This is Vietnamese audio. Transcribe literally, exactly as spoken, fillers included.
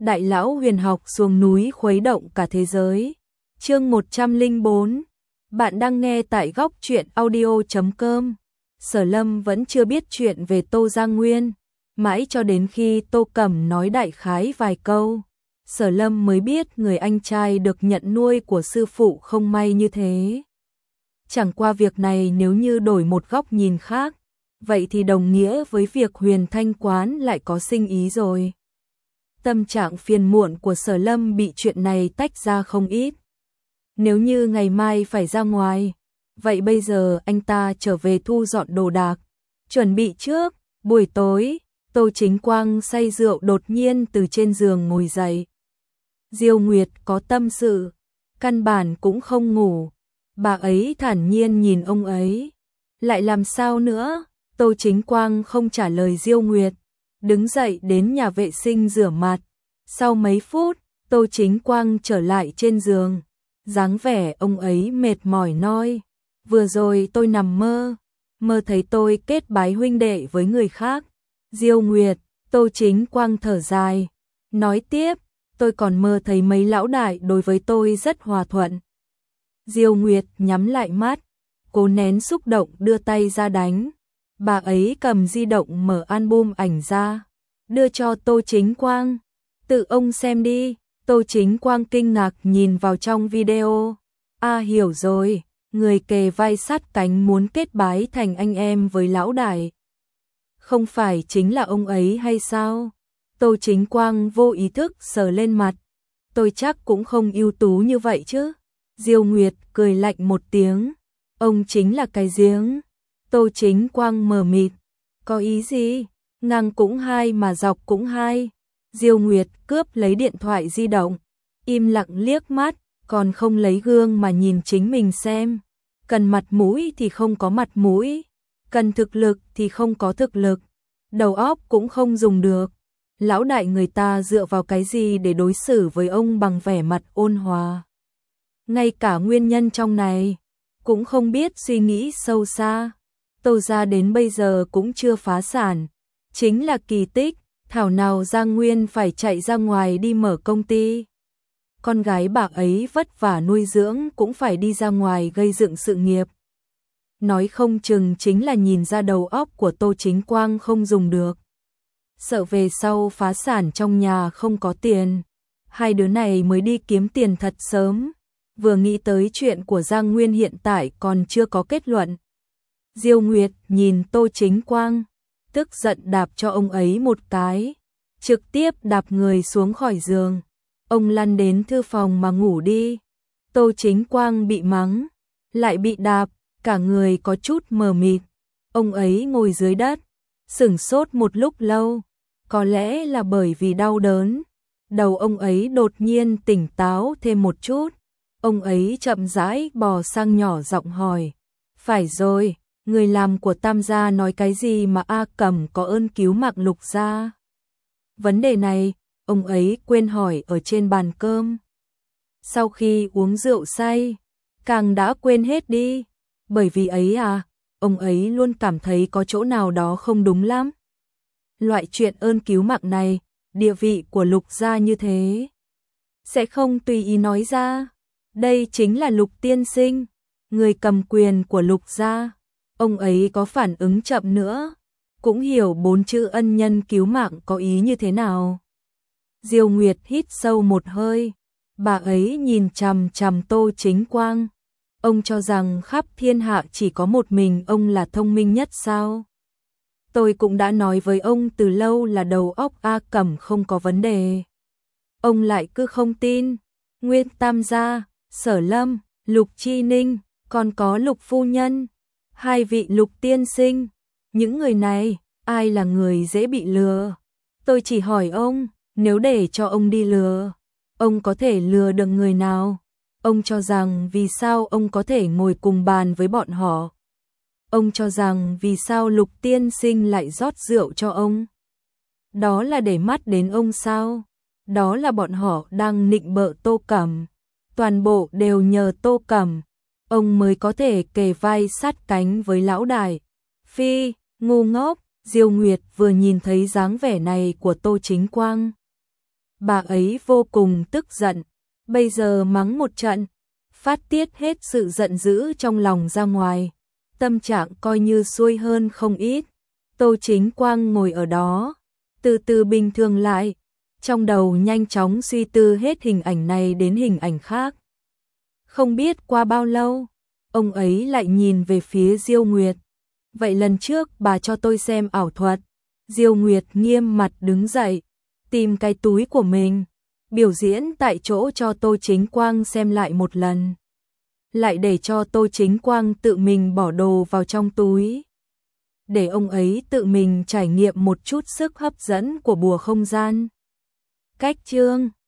Đại lão huyền học xuống núi khuấy động cả thế giới. Chương một trăm lẻ bốn. Bạn đang nghe tại góc truyện audio chấm com. Sở Lâm vẫn chưa biết chuyện về Tô Giang Nguyên, mãi cho đến khi Tô Cẩm nói đại khái vài câu, Sở Lâm mới biết người anh trai được nhận nuôi của sư phụ không may như thế. Chẳng qua việc này nếu như đổi một góc nhìn khác, vậy thì đồng nghĩa với việc Huyền Thanh Quán lại có sinh ý rồi. Tâm trạng phiền muộn của Sở Lâm bị chuyện này tách ra không ít. Nếu như ngày mai phải ra ngoài, vậy bây giờ anh ta trở về thu dọn đồ đạc, chuẩn bị trước. Buổi tối, Tô Chính Quang say rượu đột nhiên từ trên giường ngồi dậy. Diêu Nguyệt có tâm sự, căn bản cũng không ngủ. Bà ấy thản nhiên nhìn ông ấy. Lại làm sao nữa? Tô Chính Quang không trả lời Diêu Nguyệt, đứng dậy đến nhà vệ sinh rửa mặt. Sau mấy phút, Tô Chính Quang trở lại trên giường, dáng vẻ ông ấy mệt mỏi nói: vừa rồi tôi nằm mơ, mơ thấy tôi kết bái huynh đệ với người khác. Diêu Nguyệt, Tô Chính Quang thở dài, nói tiếp: tôi còn mơ thấy mấy lão đại đối với tôi rất hòa thuận. Diêu Nguyệt nhắm lại mắt, cố nén xúc động đưa tay ra đánh. Bà ấy cầm di động mở album ảnh ra, đưa cho Tô Chính Quang. Tự ông xem đi. Tô Chính Quang kinh ngạc nhìn vào trong video. À, hiểu rồi, người kề vai sát cánh muốn kết bái thành anh em với lão đại. Không phải chính là ông ấy hay sao? Tô Chính Quang vô ý thức sờ lên mặt. Tôi chắc cũng không ưu tú như vậy chứ. Diêu Nguyệt cười lạnh một tiếng. Ông chính là cái giếng. Tô Chính Quang mờ mịt. Có ý gì? Ngang cũng hai mà dọc cũng hai. Diêu Nguyệt cướp lấy điện thoại di động, im lặng liếc mắt, còn không lấy gương mà nhìn chính mình xem. Cần mặt mũi thì không có mặt mũi, cần thực lực thì không có thực lực, đầu óc cũng không dùng được. Lão đại người ta dựa vào cái gì để đối xử với ông bằng vẻ mặt ôn hòa? Ngay cả nguyên nhân trong này cũng không biết suy nghĩ sâu xa. Tô gia đến bây giờ cũng chưa phá sản, chính là kỳ tích. Thảo nào Giang Nguyên phải chạy ra ngoài đi mở công ty. Con gái bà ấy vất vả nuôi dưỡng cũng phải đi ra ngoài gây dựng sự nghiệp. Nói không chừng chính là nhìn ra đầu óc của Tô Chính Quang không dùng được. Sợ về sau phá sản trong nhà không có tiền. Hai đứa này mới đi kiếm tiền thật sớm. Vừa nghĩ tới chuyện của Giang Nguyên hiện tại còn chưa có kết luận. Diêu Nguyệt nhìn Tô Chính Quang, tức giận đạp cho ông ấy một cái, trực tiếp đạp người xuống khỏi giường. Ông lăn đến thư phòng mà ngủ đi. Tô Chính Quang bị mắng, lại bị đạp, cả người có chút mờ mịt. Ông ấy ngồi dưới đất, sửng sốt một lúc lâu, có lẽ là bởi vì đau đớn. Đầu ông ấy đột nhiên tỉnh táo thêm một chút. Ông ấy chậm rãi bò sang nhỏ giọng hỏi: phải rồi, người làm của Tam gia nói cái gì mà A Cẩm có ơn cứu mạng Lục gia? Vấn đề này, ông ấy quên hỏi ở trên bàn cơm. Sau khi uống rượu say, càng đã quên hết đi. Bởi vì ấy à, ông ấy luôn cảm thấy có chỗ nào đó không đúng lắm. Loại chuyện ơn cứu mạng này, địa vị của Lục gia như thế, sẽ không tùy ý nói ra. Đây chính là Lục tiên sinh, người cầm quyền của Lục gia. Ông ấy có phản ứng chậm nữa, cũng hiểu bốn chữ ân nhân cứu mạng có ý như thế nào. Diêu Nguyệt hít sâu một hơi, bà ấy nhìn chằm chằm Tô Chính Quang. Ông cho rằng khắp thiên hạ chỉ có một mình ông là thông minh nhất sao? Tôi cũng đã nói với ông từ lâu là đầu óc A Cẩm không có vấn đề. Ông lại cứ không tin. Nguyên Tam gia, Sở Lâm, Lục Chi Ninh, còn có Lục phu nhân, hai vị Lục tiên sinh, những người này, ai là người dễ bị lừa? Tôi chỉ hỏi ông, nếu để cho ông đi lừa, ông có thể lừa được người nào? Ông cho rằng vì sao ông có thể ngồi cùng bàn với bọn họ? Ông cho rằng vì sao Lục tiên sinh lại rót rượu cho ông? Đó là để mắt đến ông sao? Đó là bọn họ đang nịnh bợ Tô Cẩm. Toàn bộ đều nhờ Tô Cẩm, ông mới có thể kề vai sát cánh với lão đại. Phi, ngu ngốc. Diêu Nguyệt vừa nhìn thấy dáng vẻ này của Tô Chính Quang, Bà ấy vô cùng tức giận, bây giờ mắng một trận, phát tiết hết sự giận dữ trong lòng ra ngoài, tâm trạng coi như xuôi hơn không ít. Tô Chính Quang ngồi ở đó, từ từ bình thường lại, trong đầu nhanh chóng suy tư hết hình ảnh này đến hình ảnh khác. Không biết qua bao lâu, ông ấy lại nhìn về phía Diêu Nguyệt. Vậy lần trước bà cho tôi xem ảo thuật. Diêu Nguyệt nghiêm mặt đứng dậy, tìm cái túi của mình, biểu diễn tại chỗ cho Tô Chính Quang xem lại một lần. Lại để cho Tô Chính Quang tự mình bỏ đồ vào trong túi. Để ông ấy tự mình trải nghiệm một chút sức hấp dẫn của bùa không gian. Cách chương